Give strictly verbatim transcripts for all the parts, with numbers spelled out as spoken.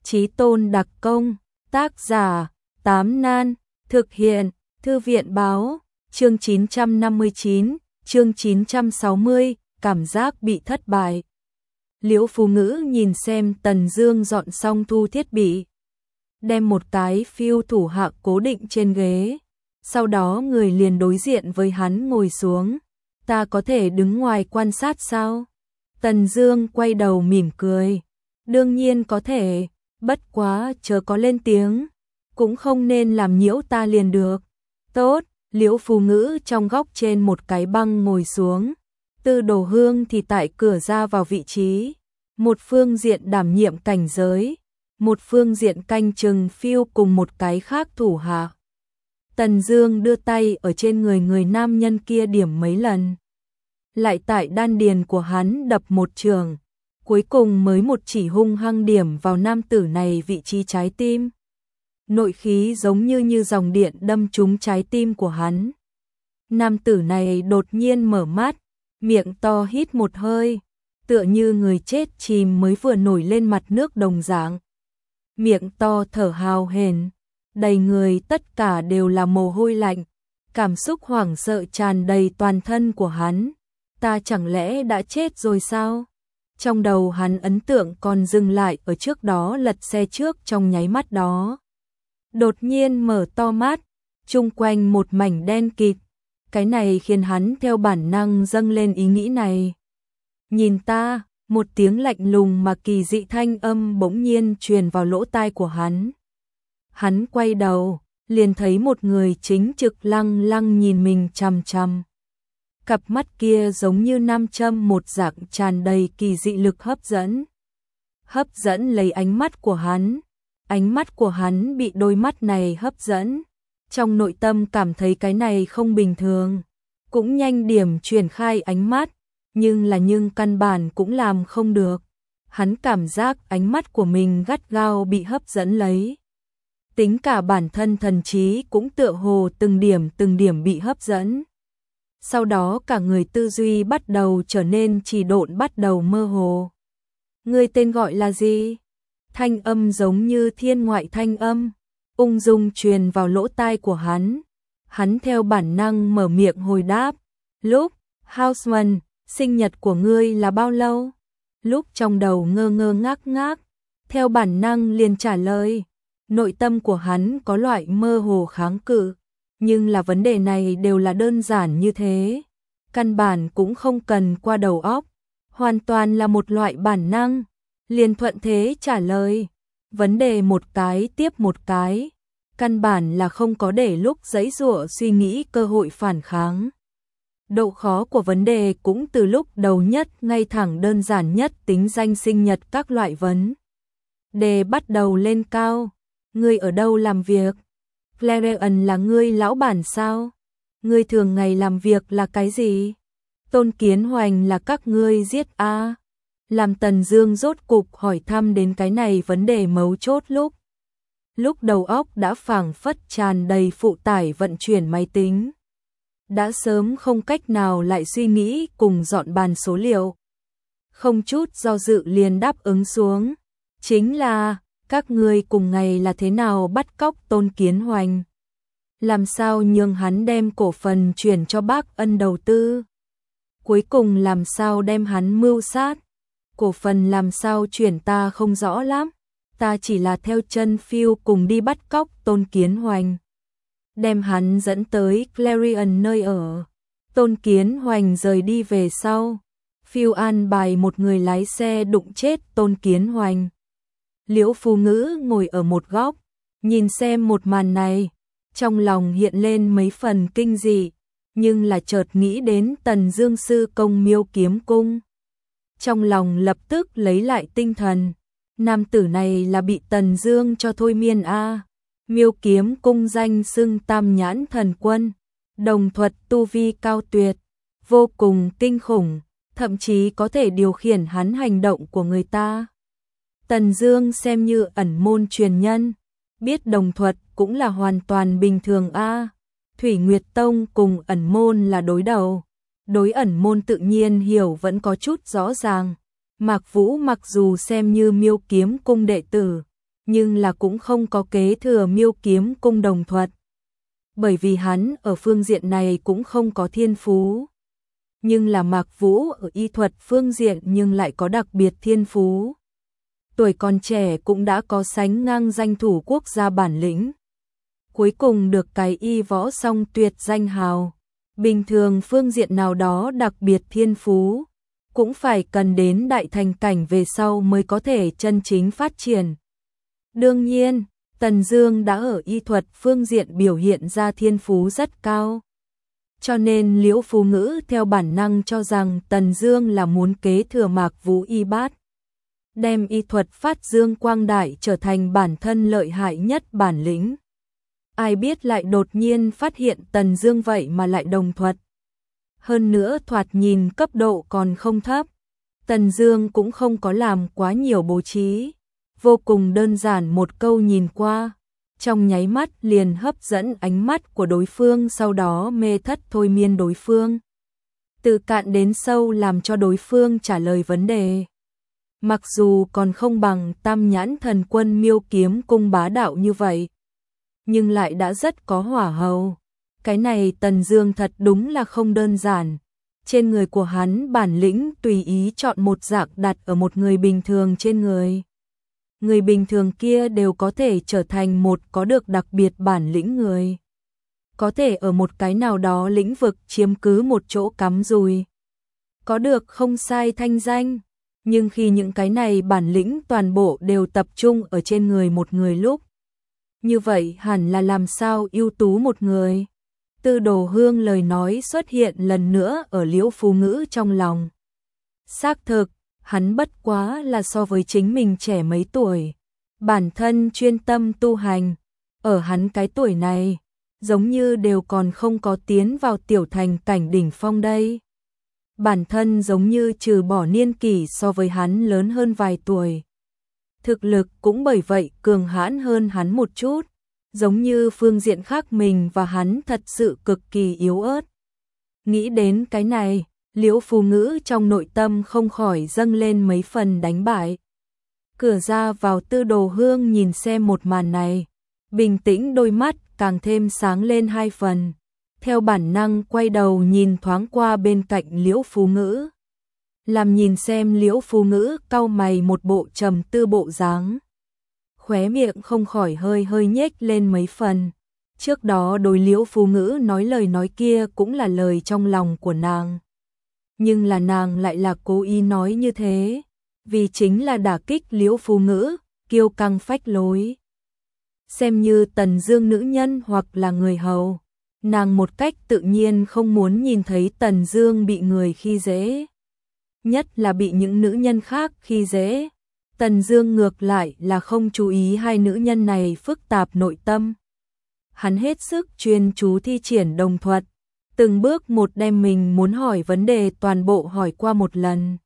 Chí tôn đặc công, tác giả, Tám Nan, thực hiện, Thư viện báo, chương chín trăm năm mươi chín, chương chín trăm sáu mươi, cảm giác bị thất bại. Liễu Phú Ngữ nhìn xem Tần Dương dọn xong thu thiết bị, đem một cái phiêu thủ hạ cố định trên ghế, sau đó người liền đối diện với hắn ngồi xuống. Ta có thể đứng ngoài quan sát sao? Tần Dương quay đầu mỉm cười. Đương nhiên có thể, bất quá chớ có lên tiếng, cũng không nên làm nhiễu ta liền được. Tốt, Liễu Phú Ngữ trong góc trên một cái băng ngồi xuống. Tư Đồ Hương thì tại cửa ra vào vị trí, một phương diện đảm nhiệm cảnh giới, một phương diện canh chừng phiêu cùng một cái khác thủ hạ. Tần Dương đưa tay ở trên người người nam nhân kia điểm mấy lần, lại tại đan điền của hắn đập một trường, cuối cùng mới một chỉ hung hăng điểm vào nam tử này vị trí trái tim. Nội khí giống như như dòng điện đâm trúng trái tim của hắn. Nam tử này đột nhiên mở mắt, miệng to hít một hơi, tựa như người chết chìm mới vừa nổi lên mặt nước đồng dạng. Miệng to thở hào hển, đầy người tất cả đều là mồ hôi lạnh, cảm xúc hoảng sợ tràn đầy toàn thân của hắn. Ta chẳng lẽ đã chết rồi sao? Trong đầu hắn ấn tượng còn dừng lại ở trước đó lật xe trước trong nháy mắt đó. Đột nhiên mở to mắt, chung quanh một mảnh đen kịt. Cái này khiến hắn theo bản năng dâng lên ý nghĩ này. Nhìn ta, một tiếng lạnh lùng mà kỳ dị thanh âm bỗng nhiên truyền vào lỗ tai của hắn. Hắn quay đầu, liền thấy một người chính trực lăng lăng nhìn mình chằm chằm. Cặp mắt kia giống như nam châm một dạng tràn đầy kỳ dị lực hấp dẫn. Hấp dẫn lấy ánh mắt của hắn. Ánh mắt của hắn bị đôi mắt này hấp dẫn. Trong nội tâm cảm thấy cái này không bình thường. Cũng nhanh điểm truyền khai ánh mắt. Nhưng là nhưng căn bản cũng làm không được. Hắn cảm giác ánh mắt của mình gắt gao bị hấp dẫn lấy. Tính cả bản thân thần trí cũng tựa hồ từng điểm từng điểm bị hấp dẫn. Sau đó cả người tư duy bắt đầu trở nên trì độn, bắt đầu mơ hồ. Ngươi tên gọi là gì? Thanh âm giống như thiên ngoại thanh âm, ung dung truyền vào lỗ tai của hắn. Hắn theo bản năng mở miệng hồi đáp. Lúc, Houseman, sinh nhật của ngươi là bao lâu? Lúc trong đầu ngơ ngơ ngác ngác, theo bản năng liền trả lời. Nội tâm của hắn có loại mơ hồ kháng cự. Nhưng là vấn đề này đều là đơn giản như thế, căn bản cũng không cần qua đầu óc, hoàn toàn là một loại bản năng, liền thuận thế trả lời. Vấn đề một cái tiếp một cái, căn bản là không có để lúc giãy giụa suy nghĩ cơ hội phản kháng. Độ khó của vấn đề cũng từ lúc đầu nhất ngay thẳng đơn giản nhất tính danh sinh nhật các loại vấn đề bắt đầu lên cao. Ngươi ở đâu làm việc? Clarion là ngươi lão bản sao? Ngươi thường ngày làm việc là cái gì? Tôn Kiến Hoành là các ngươi giết a? À? Làm Tần Dương rốt cục hỏi thăm đến cái này vấn đề mấu chốt lúc. Lúc đầu óc đã phảng phất tràn đầy phụ tải vận chuyển máy tính. Đã sớm không cách nào lại suy nghĩ cùng dọn bàn số liệu. Không chút do dự liền đáp ứng xuống. Chính là các ngươi cùng ngày là thế nào bắt cóc Tôn Kiến Hoành? Làm sao nhường hắn đem cổ phần chuyển cho Bác Ân đầu tư? Cuối cùng làm sao đem hắn mưu sát? Cổ phần làm sao chuyển ta không rõ lắm. Ta chỉ là theo chân phiêu cùng đi bắt cóc Tôn Kiến Hoành. Đem hắn dẫn tới Clarion nơi ở. Tôn Kiến Hoành rời đi về sau. Phiêu an bài một người lái xe đụng chết Tôn Kiến Hoành. Liễu Phú Ngữ ngồi ở một góc, nhìn xem một màn này, trong lòng hiện lên mấy phần kinh dị, nhưng là chợt nghĩ đến Tần Dương sư công Miêu Kiếm Cung. Trong lòng lập tức lấy lại tinh thần, nam tử này là bị Tần Dương cho thôi miên a. Miêu Kiếm Cung danh xưng Tam Nhãn Thần Quân, đồng thuật tu vi cao tuyệt, vô cùng kinh khủng, thậm chí có thể điều khiển hắn hành động của người ta. Tần Dương xem như ẩn môn truyền nhân, biết đồng thuật cũng là hoàn toàn bình thường a. À, Thủy Nguyệt Tông cùng ẩn môn là đối đầu, đối ẩn môn tự nhiên hiểu vẫn có chút rõ ràng. Mạc Vũ mặc dù xem như Miêu Kiếm Cung đệ tử, nhưng là cũng không có kế thừa Miêu Kiếm Cung đồng thuật. Bởi vì hắn ở phương diện này cũng không có thiên phú. Nhưng là Mạc Vũ ở y thuật phương diện nhưng lại có đặc biệt thiên phú. Tuổi còn trẻ cũng đã có sánh ngang danh thủ quốc gia bản lĩnh. Cuối cùng được cái y võ song tuyệt danh hào. Bình thường phương diện nào đó đặc biệt thiên phú, cũng phải cần đến đại thành cảnh về sau mới có thể chân chính phát triển. Đương nhiên, Tần Dương đã ở y thuật phương diện biểu hiện ra thiên phú rất cao. Cho nên Liễu Phú Ngữ theo bản năng cho rằng Tần Dương là muốn kế thừa Mạc Vũ y bát, đem y thuật phát dương quang đại trở thành bản thân lợi hại nhất bản lĩnh. Ai biết lại đột nhiên phát hiện Tần Dương vậy mà lại đồng thuật. Hơn nữa thoạt nhìn cấp độ còn không thấp. Tần Dương cũng không có làm quá nhiều bố trí, vô cùng đơn giản một câu nhìn qua, trong nháy mắt liền hấp dẫn ánh mắt của đối phương, sau đó mê thất thôi miên đối phương. Từ cạn đến sâu làm cho đối phương trả lời vấn đề. Mặc dù còn không bằng Tam Nhãn Thần Quân Miêu Kiếm Cung bá đạo như vậy, nhưng lại đã rất có hỏa hầu. Cái này Tần Dương thật đúng là không đơn giản. Trên người của hắn bản lĩnh tùy ý chọn một dạng đặt ở một người bình thường trên người. Người bình thường kia đều có thể trở thành một có được đặc biệt bản lĩnh người. Có thể ở một cái nào đó lĩnh vực chiếm cứ một chỗ cắm rùi. Có được không sai thanh danh. Nhưng khi những cái này bản lĩnh toàn bộ đều tập trung ở trên người một người lúc, như vậy hẳn là làm sao ưu tú một người. Tư Đồ Hương lời nói xuất hiện lần nữa ở Liễu Phú Ngữ trong lòng. Xác thực, hắn bất quá là so với chính mình trẻ mấy tuổi. Bản thân chuyên tâm tu hành. Ở hắn cái tuổi này, giống như đều còn không có tiến vào tiểu thành cảnh đỉnh phong đây. Bản thân giống như trừ bỏ niên kỷ so với hắn lớn hơn vài tuổi. Thực lực cũng bởi vậy cường hãn hơn hắn một chút. Giống như phương diện khác mình và hắn thật sự cực kỳ yếu ớt. Nghĩ đến cái này, Liễu Phú Ngữ trong nội tâm không khỏi dâng lên mấy phần đánh bại. Cửa ra vào Tư Đồ Hương nhìn xem một màn này, bình tĩnh đôi mắt càng thêm sáng lên hai phần. Theo bản năng quay đầu nhìn thoáng qua bên cạnh Liễu Phú Ngữ. Làm nhìn xem Liễu Phú Ngữ cau mày một bộ trầm tư bộ dáng. Khóe miệng không khỏi hơi hơi nhếch lên mấy phần. Trước đó đối Liễu Phú Ngữ nói lời nói kia cũng là lời trong lòng của nàng. Nhưng là nàng lại là cố ý nói như thế, vì chính là đả kích Liễu Phú Ngữ, kiêu căng phách lối. Xem như Tần Dương nữ nhân hoặc là người hầu, nàng một cách tự nhiên không muốn nhìn thấy Tần Dương bị người khi dễ. Nhất là bị những nữ nhân khác khi dễ. Tần Dương ngược lại là không chú ý hai nữ nhân này phức tạp nội tâm. Hắn hết sức chuyên chú thi triển đồng thuật, từng bước một đem mình muốn hỏi vấn đề toàn bộ hỏi qua một lần.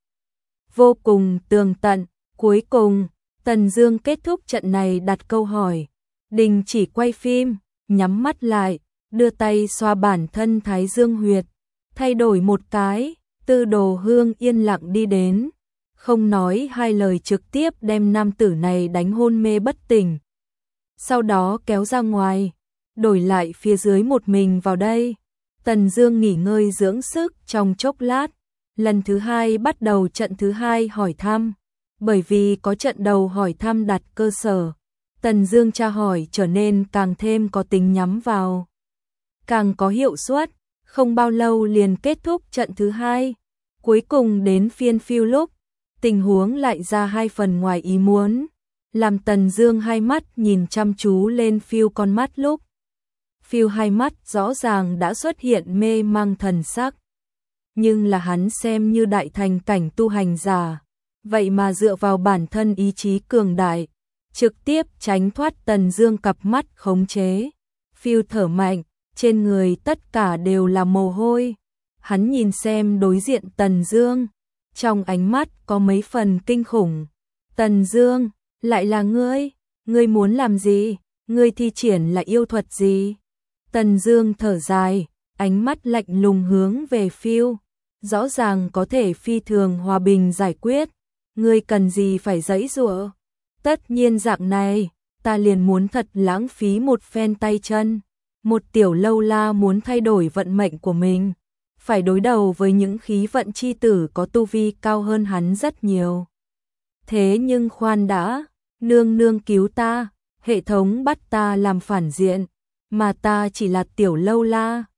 Vô cùng tường tận, cuối cùng, Tần Dương kết thúc trận này đặt câu hỏi, đình chỉ quay phim, nhắm mắt lại, đưa tay xoa bản thân thái dương huyệt, thay đổi một cái, Tư Đồ Hương yên lặng đi đến. Không nói hai lời trực tiếp đem nam tử này đánh hôn mê bất tỉnh. Sau đó kéo ra ngoài, đổi lại phía dưới một mình vào đây. Tần Dương nghỉ ngơi dưỡng sức trong chốc lát, lần thứ hai bắt đầu trận thứ hai hỏi thăm. Bởi vì có trận đầu hỏi thăm đặt cơ sở, Tần Dương tra hỏi trở nên càng thêm có tính nhắm vào, càng có hiệu suất, không bao lâu liền kết thúc trận thứ hai. Cuối cùng đến phiên phiêu lúc, tình huống lại ra hai phần ngoài ý muốn, làm Tần Dương hai mắt nhìn chăm chú lên phiêu con mắt lúc. Phiêu hai mắt rõ ràng đã xuất hiện mê mang thần sắc. Nhưng là hắn xem như đại thành cảnh tu hành giả, vậy mà dựa vào bản thân ý chí cường đại, trực tiếp tránh thoát Tần Dương cặp mắt khống chế. Phiêu thở mạnh, trên người tất cả đều là mồ hôi. Hắn nhìn xem đối diện Tần Dương, trong ánh mắt có mấy phần kinh khủng. Tần Dương, lại là ngươi, ngươi muốn làm gì? Ngươi thi triển là yêu thuật gì? Tần Dương thở dài, ánh mắt lạnh lùng hướng về Phiêu, rõ ràng có thể phi thường hòa bình giải quyết, ngươi cần gì phải giãy giụa? Tất nhiên dạng này, ta liền muốn thật lãng phí một phen tay chân. Một tiểu lâu la muốn thay đổi vận mệnh của mình, phải đối đầu với những khí vận chi tử có tu vi cao hơn hắn rất nhiều. Thế nhưng khoan đã, nương nương cứu ta, hệ thống bắt ta làm phản diện, mà ta chỉ là tiểu lâu la,